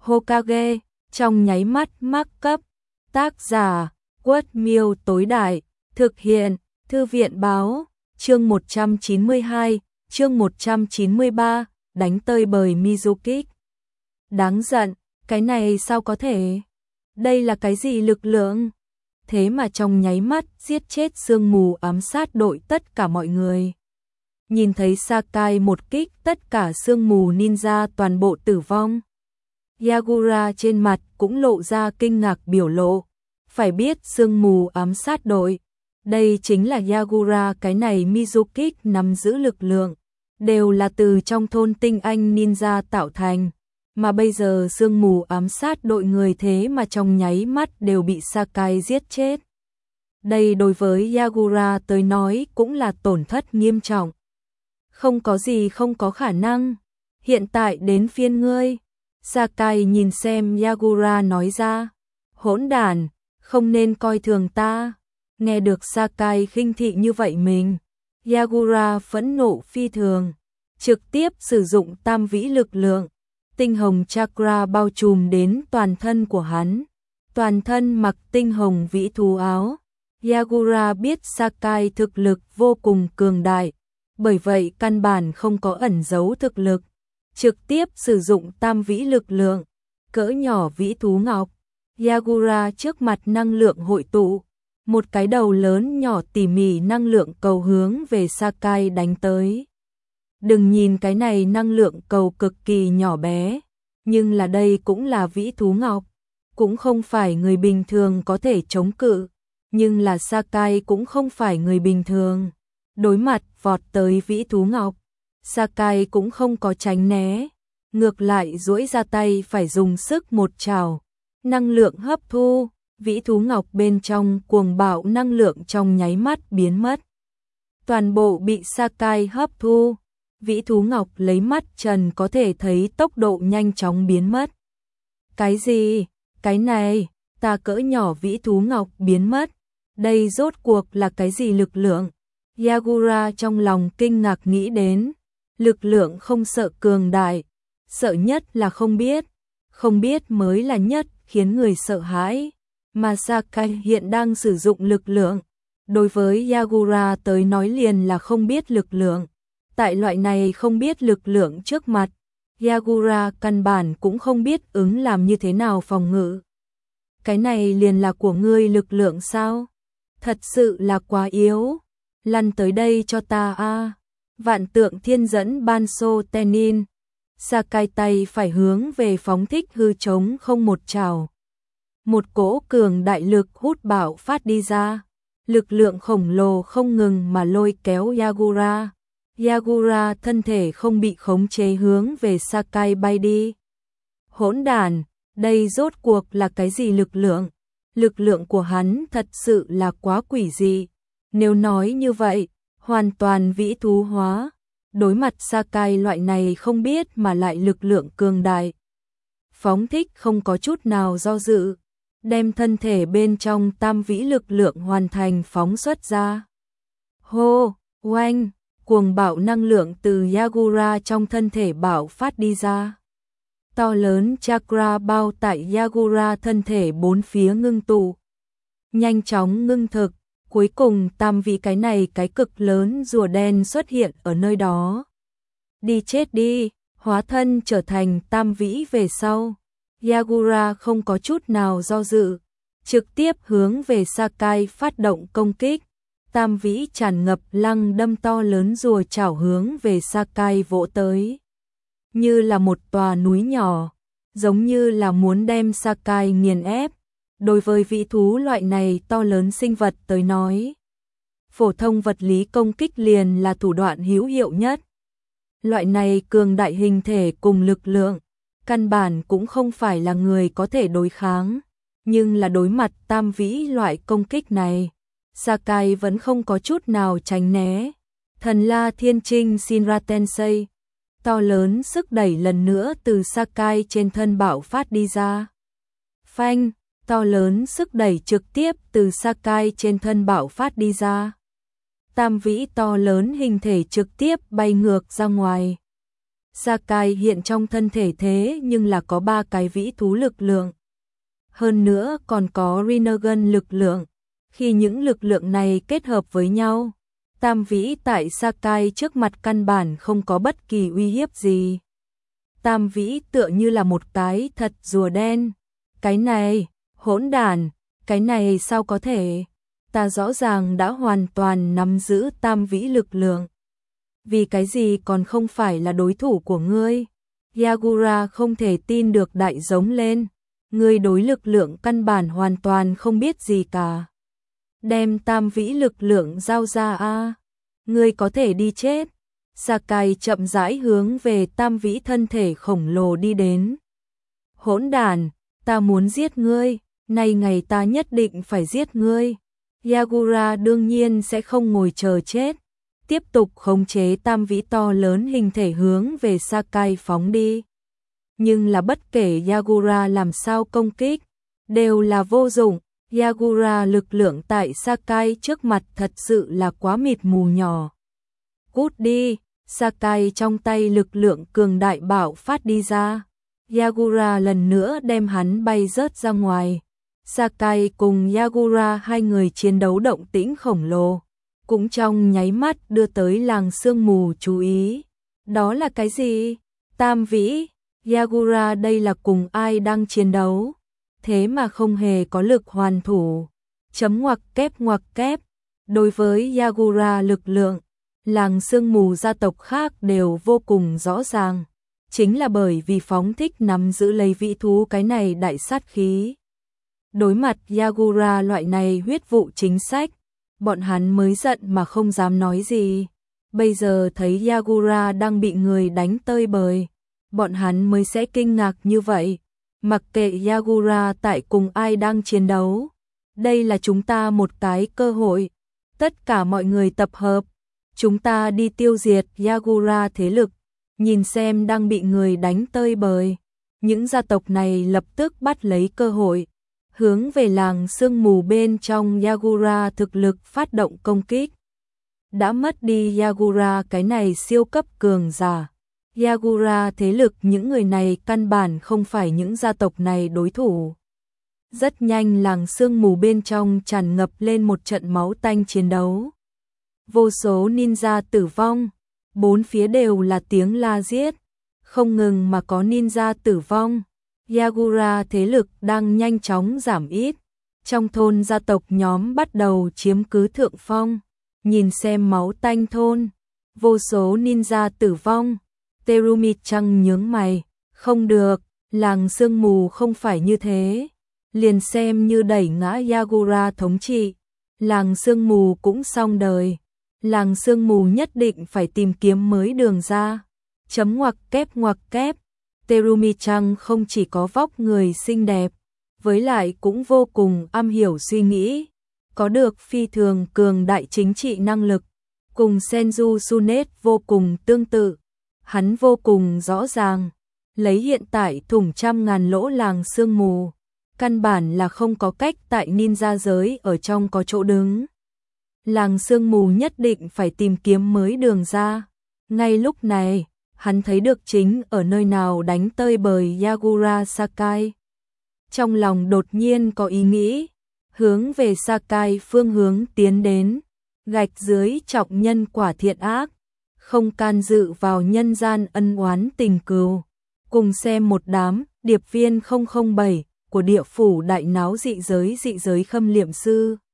Hokage, trong nháy mắt mắc cấp. Tác giả, Quất Miêu tối đại, thực hiện, Thư viện báo, chương 192, chương 193, đánh tơi bời Mizukik. Đáng giận, cái này sao có thể? Đây là cái gì lực lượng? Thế mà trong nháy mắt giết chết sương mù ám sát đội tất cả mọi người. Nhìn thấy Sakai một kích, tất cả sương mù ninja toàn bộ tử vong. Yagura trên mặt cũng lộ ra kinh ngạc biểu lộ. Phải biết sương mù ám sát đội, đây chính là Yagura, cái này Mizukik nắm giữ lực lượng, đều là từ trong thôn tinh anh ninja tạo thành. Mà bây giờ sương mù ám sát đội người thế mà trong nháy mắt đều bị Sakai giết chết. Đây đối với Yagura tới nói cũng là tổn thất nghiêm trọng. Không có gì không có khả năng. Hiện tại đến phiên ngươi. Sakai nhìn xem Yagura nói ra. Hỗn đản, không nên coi thường ta. Nghe được Sakai khinh thị như vậy mình, Yagura phẫn nộ phi thường. Trực tiếp sử dụng tam vĩ lực lượng. Tinh hồng chakra bao trùm đến toàn thân của hắn. Toàn thân mặc tinh hồng vĩ thú áo. Yagura biết Sakai thực lực vô cùng cường đại, bởi vậy căn bản không có ẩn giấu thực lực. Trực tiếp sử dụng tam vĩ lực lượng, cỡ nhỏ vĩ thú ngọc. Yagura trước mặt năng lượng hội tụ, một cái đầu lớn nhỏ tỉ mỉ năng lượng cầu hướng về Sakai đánh tới. Đừng nhìn cái này năng lượng cầu cực kỳ nhỏ bé, nhưng là đây cũng là vĩ thú ngọc, cũng không phải người bình thường có thể chống cự, nhưng là Sakai cũng không phải người bình thường. Đối mặt vọt tới vĩ thú ngọc, Sakai cũng không có tránh né, ngược lại duỗi ra tay phải dùng sức một trảo, năng lượng hấp thu, vĩ thú ngọc bên trong cuồng bạo năng lượng trong nháy mắt biến mất. Toàn bộ bị Sakai hấp thu. Vĩ thú ngọc lấy mắt trần có thể thấy tốc độ nhanh chóng biến mất. Cái gì? Cái này, ta cỡ nhỏ vĩ thú ngọc biến mất. Đây rốt cuộc là cái gì lực lượng? Yagura trong lòng kinh ngạc nghĩ đến. Lực lượng không sợ cường đại, sợ nhất là không biết. Không biết mới là nhất khiến người sợ hãi. Mà Sakai hiện đang sử dụng lực lượng. Đối với Yagura tới nói liền là không biết lực lượng. Tại loại này không biết lực lượng trước mặt, Yagura căn bản cũng không biết ứng làm như thế nào phòng ngự. Cái này liền là của ngươi lực lượng sao? Thật sự là quá yếu. Lăn tới đây cho ta a. Vạn tượng thiên dẫn Banso Tenin. Sakai tay phải hướng về phóng thích hư trống không một trảo. Một cỗ cường đại lực hút bạo phát đi ra. Lực lượng khổng lồ không ngừng mà lôi kéo Yagura. Yagura thân thể không bị khống chế hướng về Sakai bay đi. Hỗn đản, đây rốt cuộc là cái gì lực lượng? Lực lượng của hắn thật sự là quá quỷ dị. Nếu nói như vậy, hoàn toàn vĩ thú hóa. Đối mặt Sakai loại này không biết mà lại lực lượng cường đại. Phóng thích không có chút nào do dự. Đem thân thể bên trong tam vĩ lực lượng hoàn thành phóng xuất ra. Hô, oanh! Cuồng bạo năng lượng từ Yagura trong thân thể bạo phát đi ra. To lớn chakra bao tại Yagura thân thể bốn phía ngưng tụ. Nhanh chóng ngưng thực, cuối cùng tam vĩ cái này cái cực lớn rùa đen xuất hiện ở nơi đó. Đi chết đi, hóa thân trở thành tam vĩ về sau. Yagura không có chút nào do dự, trực tiếp hướng về Sakai phát động công kích. Tam vĩ tràn ngập lăng đâm to lớn rùa chảo hướng về Sakai vỗ tới. Như là một tòa núi nhỏ, giống như là muốn đem Sakai nghiền ép. Đối với vĩ thú loại này to lớn sinh vật tới nói, phổ thông vật lý công kích liền là thủ đoạn hữu hiệu nhất. Loại này cường đại hình thể cùng lực lượng, căn bản cũng không phải là người có thể đối kháng. Nhưng là đối mặt tam vĩ loại công kích này, Sakai vẫn không có chút nào tránh né. Thần La Thiên Trinh Shinra Tensei, to lớn sức đẩy lần nữa từ Sakai trên thân bạo phát đi ra. Phanh, to lớn sức đẩy trực tiếp từ Sakai trên thân bạo phát đi ra. Tam vĩ to lớn hình thể trực tiếp bay ngược ra ngoài. Sakai hiện trong thân thể thế nhưng là có 3 cái vĩ thú lực lượng. Hơn nữa còn có Rinnegan lực lượng. Khi những lực lượng này kết hợp với nhau, tam vĩ tại Sakai trước mặt căn bản không có bất kỳ uy hiếp gì. Tam vĩ tựa như là một cái thật rùa đen. Cái này, hỗn đản, cái này sao có thể? Ta rõ ràng đã hoàn toàn nắm giữ tam vĩ lực lượng. Vì cái gì còn không phải là đối thủ của ngươi? Yagura không thể tin được đại giống lên. Ngươi đối lực lượng căn bản hoàn toàn không biết gì cả. Đem tam vĩ lực lượng giao ra a, ngươi có thể đi chết. Sakai chậm rãi hướng về tam vĩ thân thể khổng lồ đi đến. Hỗn đản, ta muốn giết ngươi, nay ngày ta nhất định phải giết ngươi. Yagura đương nhiên sẽ không ngồi chờ chết, tiếp tục khống chế tam vĩ to lớn hình thể hướng về Sakai phóng đi. Nhưng là bất kể Yagura làm sao công kích, đều là vô dụng. Yagura lực lượng tại Sakai trước mặt thật sự là quá mịt mù nhỏ. Cút đi, Sakai trong tay lực lượng cường đại bạo phát đi ra. Yagura lần nữa đem hắn bay rớt ra ngoài. Sakai cùng Yagura hai người chiến đấu động tĩnh khổng lồ, cũng trong nháy mắt đưa tới làng sương mù chú ý. Đó là cái gì? Tam vĩ, Yagura đây là cùng ai đang chiến đấu? Thế mà không hề có lực hoàn thủ. Chấm ngoặc kép. Đối với Yagura lực lượng, làng sương mù gia tộc khác đều vô cùng rõ ràng. Chính là bởi vì phóng thích nắm giữ lấy vĩ thú cái này đại sát khí. Đối mặt Yagura loại này huyết vụ chính sách, bọn hắn mới giận mà không dám nói gì. Bây giờ thấy Yagura đang bị người đánh tơi bời, bọn hắn mới sẽ kinh ngạc như vậy. Mặc kệ Yagura tại cùng ai đang chiến đấu, đây là chúng ta một cái cơ hội. Tất cả mọi người tập hợp, chúng ta đi tiêu diệt Yagura thế lực, nhìn xem đang bị người đánh tơi bời. Những gia tộc này lập tức bắt lấy cơ hội, hướng về làng sương mù bên trong Yagura thực lực phát động công kích. Đã mất đi Yagura cái này siêu cấp cường giả. Yagura thế lực những người này căn bản không phải những gia tộc này đối thủ. Rất nhanh làng sương mù bên trong tràn ngập lên một trận máu tanh chiến đấu. Vô số ninja tử vong, bốn phía đều là tiếng la giết, không ngừng mà có ninja tử vong. Yagura thế lực đang nhanh chóng giảm ít. Trong thôn gia tộc nhóm bắt đầu chiếm cứ thượng phong. Nhìn xem máu tanh thôn, vô số ninja tử vong. Terumi-chan nhướng mày, không được, làng sương mù không phải như thế. Liền xem như đẩy ngã Yagura thống trị, làng sương mù cũng xong đời. Làng sương mù nhất định phải tìm kiếm mới đường ra. Chấm ngoặc kép. Terumi-chan không chỉ có vóc người xinh đẹp, với lại cũng vô cùng am hiểu suy nghĩ, có được phi thường cường đại chính trị năng lực, cùng Senju Sunet vô cùng tương tự. Hắn vô cùng rõ ràng, lấy hiện tại thủng trăm ngàn lỗ làng sương mù, căn bản là không có cách tại ninja giới ở trong có chỗ đứng. Làng sương mù nhất định phải tìm kiếm mới đường ra. Ngay lúc này, hắn thấy được chính ở nơi nào đánh tơi bời Yagura Sakai. Trong lòng đột nhiên có ý nghĩ, hướng về Sakai phương hướng tiến đến, gạch dưới trọng nhân quả thiện ác, không can dự vào nhân gian ân oán tình cừu. Cùng xem một đám điệp viên 007 của địa phủ đại náo dị giới khâm liệm sư.